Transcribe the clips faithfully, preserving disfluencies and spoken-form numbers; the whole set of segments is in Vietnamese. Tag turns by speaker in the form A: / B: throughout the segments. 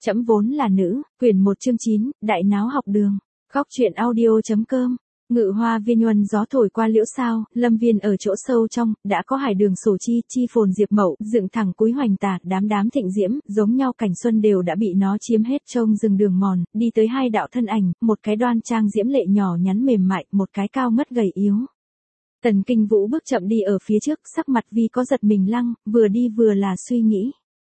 A: Trẫm vốn là nữ, quyển một chương chín, đại náo học đường. Góc truyện audio.com. Ngự hoa viên nhuần gió thổi qua liễu sao, lâm viên ở chỗ sâu trong, đã có hải đường sổ chi, chi phồn diệp mậu, dựng thẳng cúi hoành tà, đám đám thịnh diễm, giống nhau cảnh xuân đều đã bị nó chiếm hết trông rừng đường mòn, đi tới hai đạo thân ảnh, một cái đoan trang diễm lệ nhỏ nhắn mềm mại, một cái cao ngất gầy yếu. Tần Kinh Vũ bước chậm đi ở phía trước, sắc mặt vì có giật mình lăng, vừa đi vừa là suy nghĩ.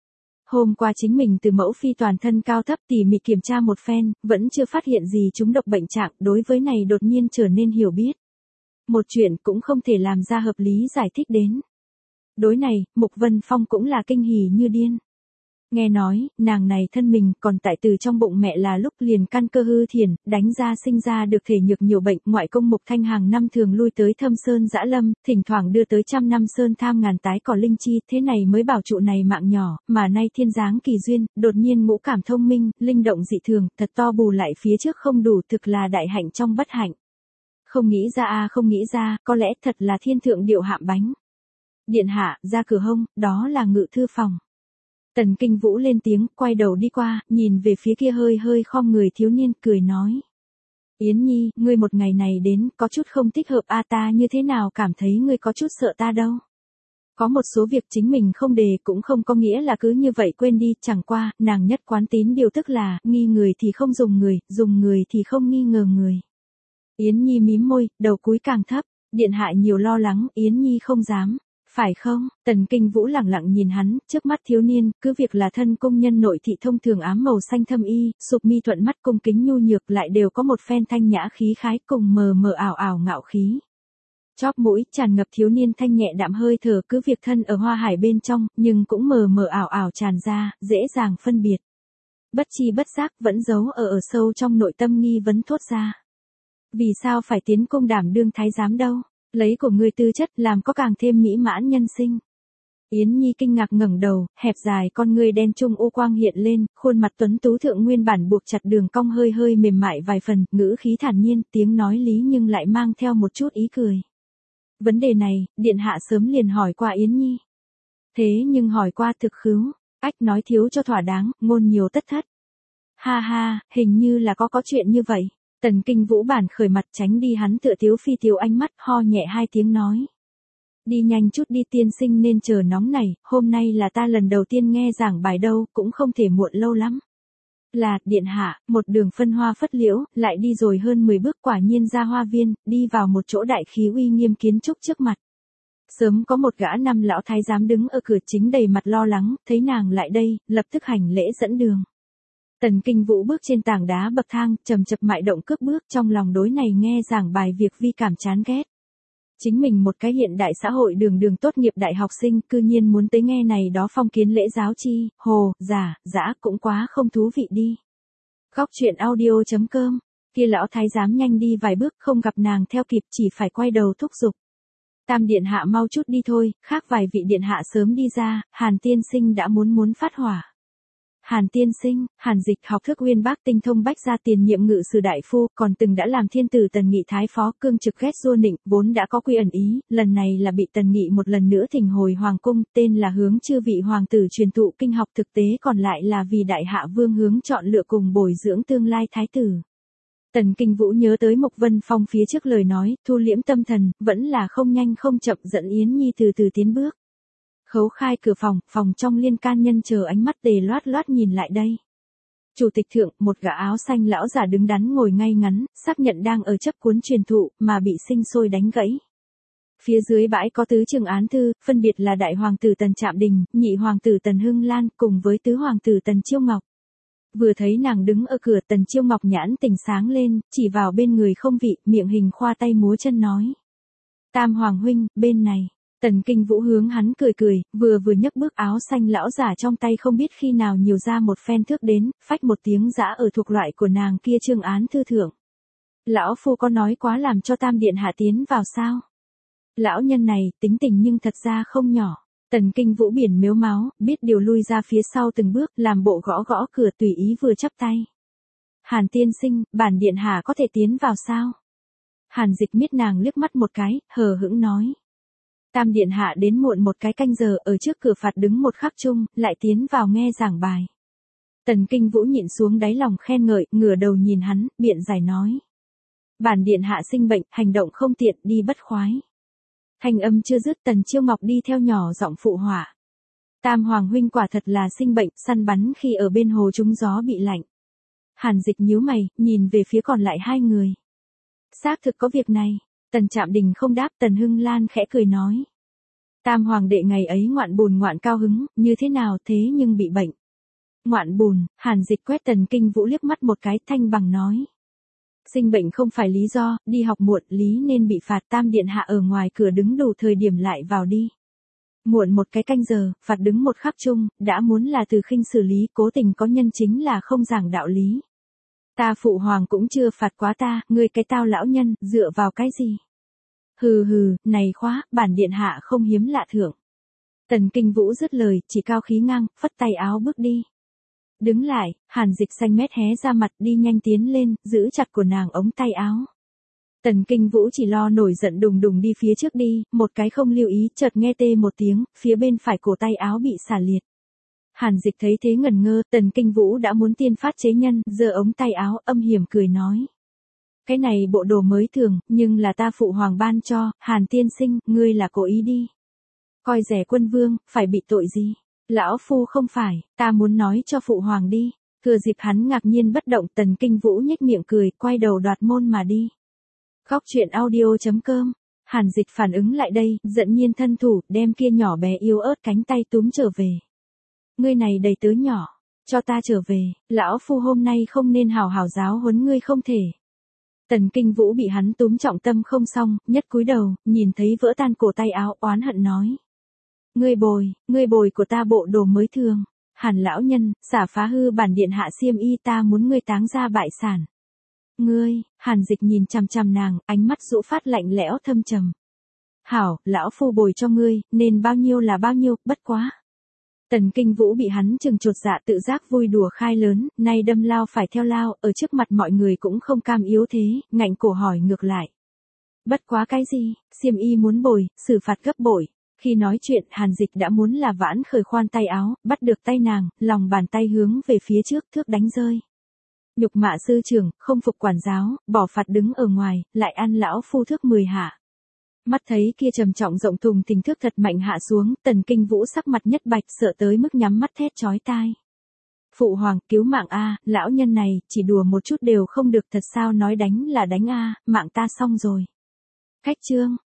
A: Hôm qua chính mình từ mẫu phi toàn thân cao thấp tỉ mỉ kiểm tra một phen, vẫn chưa phát hiện gì chúng độc bệnh trạng, đối với này đột nhiên trở nên hiểu biết. Một chuyện cũng không thể làm ra hợp lý giải thích đến. Đối này, Mục Vân Phong cũng là kinh hỉ như điên. Nghe nói, nàng này thân mình còn tại từ trong bụng mẹ là lúc liền căn cơ hư thiền, đánh ra sinh ra được thể nhược nhiều bệnh, ngoại công Mục Thanh hàng năm thường lui tới thâm sơn dã lâm, thỉnh thoảng đưa tới trăm năm sơn tham ngàn tái cỏ linh chi, thế này mới bảo trụ này mạng nhỏ, mà nay thiên giáng kỳ duyên, đột nhiên ngũ cảm thông minh, linh động dị thường, thật to bù lại phía trước không đủ, thực là đại hạnh trong bất hạnh. Không nghĩ ra a không nghĩ ra, có lẽ thật là thiên thượng điệu hạm bánh. Điện hạ, ra cửa hông, đó là ngự thư phòng. Tần Kinh Vũ lên tiếng, quay đầu đi qua, nhìn về phía kia hơi hơi khom người thiếu niên, cười nói. Yến Nhi, ngươi một ngày này đến, có chút không thích hợp a ta như thế nào cảm thấy ngươi có chút sợ ta đâu. Có một số việc chính mình không đề cũng không có nghĩa là cứ như vậy quên đi, chẳng qua, nàng nhất quán tín điều tức là, nghi người thì không dùng người, dùng người thì không nghi ngờ người. Yến Nhi mím môi, đầu cúi càng thấp, điện hạ nhiều lo lắng, Yến Nhi không dám. Phải không? Tần Kinh Vũ lẳng lặng nhìn hắn, trước mắt thiếu niên, cứ việc là thân công nhân nội thị thông thường ám màu xanh thâm y, sụp mi thuận mắt cung kính nhu nhược lại đều có một phen thanh nhã khí khái cùng mờ mờ ảo ảo ngạo khí. Chóp mũi tràn ngập thiếu niên thanh nhẹ đạm hơi thở cứ việc thân ở hoa hải bên trong, nhưng cũng mờ mờ ảo ảo tràn ra, dễ dàng phân biệt. Bất chi bất giác vẫn giấu ở ở sâu trong nội tâm nghi vấn thốt ra. Vì sao phải tiến cung đảm đương thái giám đâu? Lấy của ngươi tư chất làm có càng thêm mỹ mãn nhân sinh. Yến Nhi kinh ngạc ngẩng đầu, hẹp dài con ngươi đen trung u quang hiện lên, khuôn mặt tuấn tú thượng nguyên bản buộc chặt đường cong hơi hơi mềm mại vài phần, ngữ khí thản nhiên, tiếng nói lý nhưng lại mang theo một chút ý cười. Vấn đề này, điện hạ sớm liền hỏi qua Yến Nhi. Thế nhưng hỏi qua thực khứu, ách nói thiếu cho thỏa đáng, ngôn nhiều tất thất. Ha ha, hình như là có có chuyện như vậy. Tần Kinh Vũ bản khởi mặt tránh đi hắn tựa thiếu phi thiếu ánh mắt, ho nhẹ hai tiếng nói. Đi nhanh chút đi tiên sinh nên chờ nóng này, hôm nay là ta lần đầu tiên nghe giảng bài đâu, cũng không thể muộn lâu lắm. Là, điện hạ, một đường phân hoa phất liễu, lại đi rồi hơn mười bước quả nhiên ra hoa viên, đi vào một chỗ đại khí uy nghiêm kiến trúc trước mặt. Sớm có một gã năm lão thái giám đứng ở cửa chính đầy mặt lo lắng, thấy nàng lại đây, lập tức hành lễ dẫn đường. Tần Kinh Vũ bước trên tảng đá bậc thang, chầm chập mại động cước bước trong lòng đối này nghe giảng bài việc vi cảm chán ghét. Chính mình một cái hiện đại xã hội đường đường tốt nghiệp đại học sinh, cư nhiên muốn tới nghe này đó phong kiến lễ giáo chi, hồ, giả, dã cũng quá không thú vị đi. Góc truyện audio.com, kia lão thái giám nhanh đi vài bước không gặp nàng theo kịp chỉ phải quay đầu thúc giục. Tam điện hạ mau chút đi thôi, khác vài vị điện hạ sớm đi ra, Hàn tiên sinh đã muốn muốn phát hỏa. Hàn tiên sinh, Hàn Dịch học thức uyên bác tinh thông bách gia tiền nhiệm ngự sử đại phu, còn từng đã làm thiên tử Tần Nghị thái phó, cương trực ghét xua nịnh, vốn đã có quy ẩn ý, lần này là bị Tần Nghị một lần nữa thỉnh hồi hoàng cung, tên là hướng chư vị hoàng tử truyền thụ kinh học, thực tế còn lại là vì đại hạ vương hướng chọn lựa cùng bồi dưỡng tương lai thái tử. Tần Kinh Vũ nhớ tới Mục Vân Phong phía trước lời nói, thu liễm tâm thần, vẫn là không nhanh không chậm dẫn Yến Nhi từ từ tiến bước. Khấu khai cửa phòng, phòng trong liên can nhân chờ ánh mắt tề loát loát nhìn lại đây. Chủ tịch thượng, một gã áo xanh lão giả đứng đắn ngồi ngay ngắn, xác nhận đang ở chấp cuốn truyền thụ, mà bị sinh sôi đánh gãy. Phía dưới bãi có tứ trường án thư, phân biệt là đại hoàng tử Tần Trạm Đình, nhị hoàng tử Tần Hưng Lan, cùng với tứ hoàng tử Tần Chiêu Ngọc. Vừa thấy nàng đứng ở cửa, Tần Chiêu Ngọc nhãn tỉnh sáng lên, chỉ vào bên người không vị, miệng hình khoa tay múa chân nói. Tam hoàng huynh, bên này. Tần Kinh Vũ hướng hắn cười cười, vừa vừa nhấc bước áo xanh lão giả trong tay không biết khi nào nhiều ra một phen thước đến, phách một tiếng giã ở thuộc loại của nàng kia trương án thư thượng. Lão phu có nói quá làm cho tam điện hạ tiến vào sao? Lão nhân này, tính tình nhưng thật ra không nhỏ. Tần Kinh Vũ biển mếu máu, biết điều lui ra phía sau từng bước, làm bộ gõ gõ cửa tùy ý vừa chắp tay. Hàn tiên sinh, bản điện hạ có thể tiến vào sao? Hàn Dịch miết nàng liếc mắt một cái, hờ hững nói. Tam điện hạ đến muộn một cái canh giờ ở trước cửa phạt đứng một khắc chung, lại tiến vào nghe giảng bài. Tần Kinh Vũ nhịn xuống đáy lòng khen ngợi, ngửa đầu nhìn hắn, biện giải nói. Bản điện hạ sinh bệnh, hành động không tiện, đi bất khoái. Thanh âm chưa dứt, Tần Chiêu Ngọc đi theo nhỏ giọng phụ họa. Tam Hoàng huynh quả thật là sinh bệnh, săn bắn khi ở bên hồ trúng gió bị lạnh. Hàn Dịch nhíu mày, nhìn về phía còn lại hai người. Xác thực có việc này. Tần Trạm Đình không đáp, Tần Hưng Lan khẽ cười nói. Tam Hoàng đệ ngày ấy ngoạn bùn ngoạn cao hứng, như thế nào thế nhưng bị bệnh. Ngoạn bùn, Hàn Dịch quét Tần Kinh Vũ liếc mắt một cái, thanh bằng nói. Sinh bệnh không phải lý do, đi học muộn lý nên bị phạt. Tam điện hạ ở ngoài cửa đứng đủ thời điểm lại vào đi. Muộn một cái canh giờ, phạt đứng một khắc chung, đã muốn là từ khinh xử lý, cố tình có nhân chính là không giảng đạo lý. Ta phụ hoàng cũng chưa phạt quá ta, ngươi cái tao lão nhân, dựa vào cái gì? Hừ hừ, này khóa, bản điện hạ không hiếm lạ thưởng. Tần Kinh Vũ dứt lời, chỉ cao khí ngang, phất tay áo bước đi. Đứng lại, Hàn Dịch xanh mét hé ra mặt, đi nhanh tiến lên, giữ chặt của nàng ống tay áo. Tần Kinh Vũ chỉ lo nổi giận đùng đùng đi phía trước đi, một cái không lưu ý, chợt nghe tê một tiếng, phía bên phải cổ tay áo bị xả liệt. Hàn Dịch thấy thế ngẩn ngơ, Tần Kinh Vũ đã muốn tiên phát chế nhân, giơ ống tay áo, âm hiểm cười nói. Cái này bộ đồ mới thường, nhưng là ta phụ hoàng ban cho, Hàn tiên sinh, ngươi là cố ý đi. Coi rẻ quân vương, phải bị tội gì? Lão phu không phải, ta muốn nói cho phụ hoàng đi. Thừa dịp hắn ngạc nhiên bất động, Tần Kinh Vũ nhếch miệng cười, quay đầu đoạt môn mà đi. Góc truyện audio chấm com. Hàn Dịch phản ứng lại đây, giận nhiên thân thủ, đem kia nhỏ bé yếu ớt cánh tay túm trở về. Ngươi này đầy tớ nhỏ, cho ta trở về, lão phu hôm nay không nên hào hào giáo huấn ngươi không thể. Tần Kinh Vũ bị hắn túm trọng tâm không xong, nhất cúi đầu, nhìn thấy vỡ tan cổ tay áo, oán hận nói. Ngươi bồi, ngươi bồi của ta bộ đồ mới thường. Hàn lão nhân, xả phá hư bản điện hạ xiêm y, ta muốn ngươi táng ra bại sản. Ngươi, Hàn Dịch nhìn chằm chằm nàng, ánh mắt rũ phát lạnh lẽo thâm trầm. Hảo, lão phu bồi cho ngươi, nên bao nhiêu là bao nhiêu, bất quá. Tần Kinh Vũ bị hắn chừng chột dạ tự giác vui đùa khai lớn, nay đâm lao phải theo lao, ở trước mặt mọi người cũng không cam yếu thế, ngạnh cổ hỏi ngược lại. Bất quá cái gì, xiêm y muốn bồi, xử phạt gấp bội. Khi nói chuyện, Hàn Dịch đã muốn là vãn khởi khoan tay áo, bắt được tay nàng, lòng bàn tay hướng về phía trước, thước đánh rơi. Nhục mạ sư trưởng, không phục quản giáo, bỏ phạt đứng ở ngoài, lại ăn lão phu thước mười hạ. Mắt thấy kia trầm trọng rộng thùng thình thước thật mạnh hạ xuống, Tần Kinh Vũ sắc mặt nhất bạch, sợ tới mức nhắm mắt thét chói tai. Phụ hoàng, cứu mạng a, lão nhân này, chỉ đùa một chút đều không được, thật sao nói đánh là đánh a, mạng ta xong rồi. Cách chương.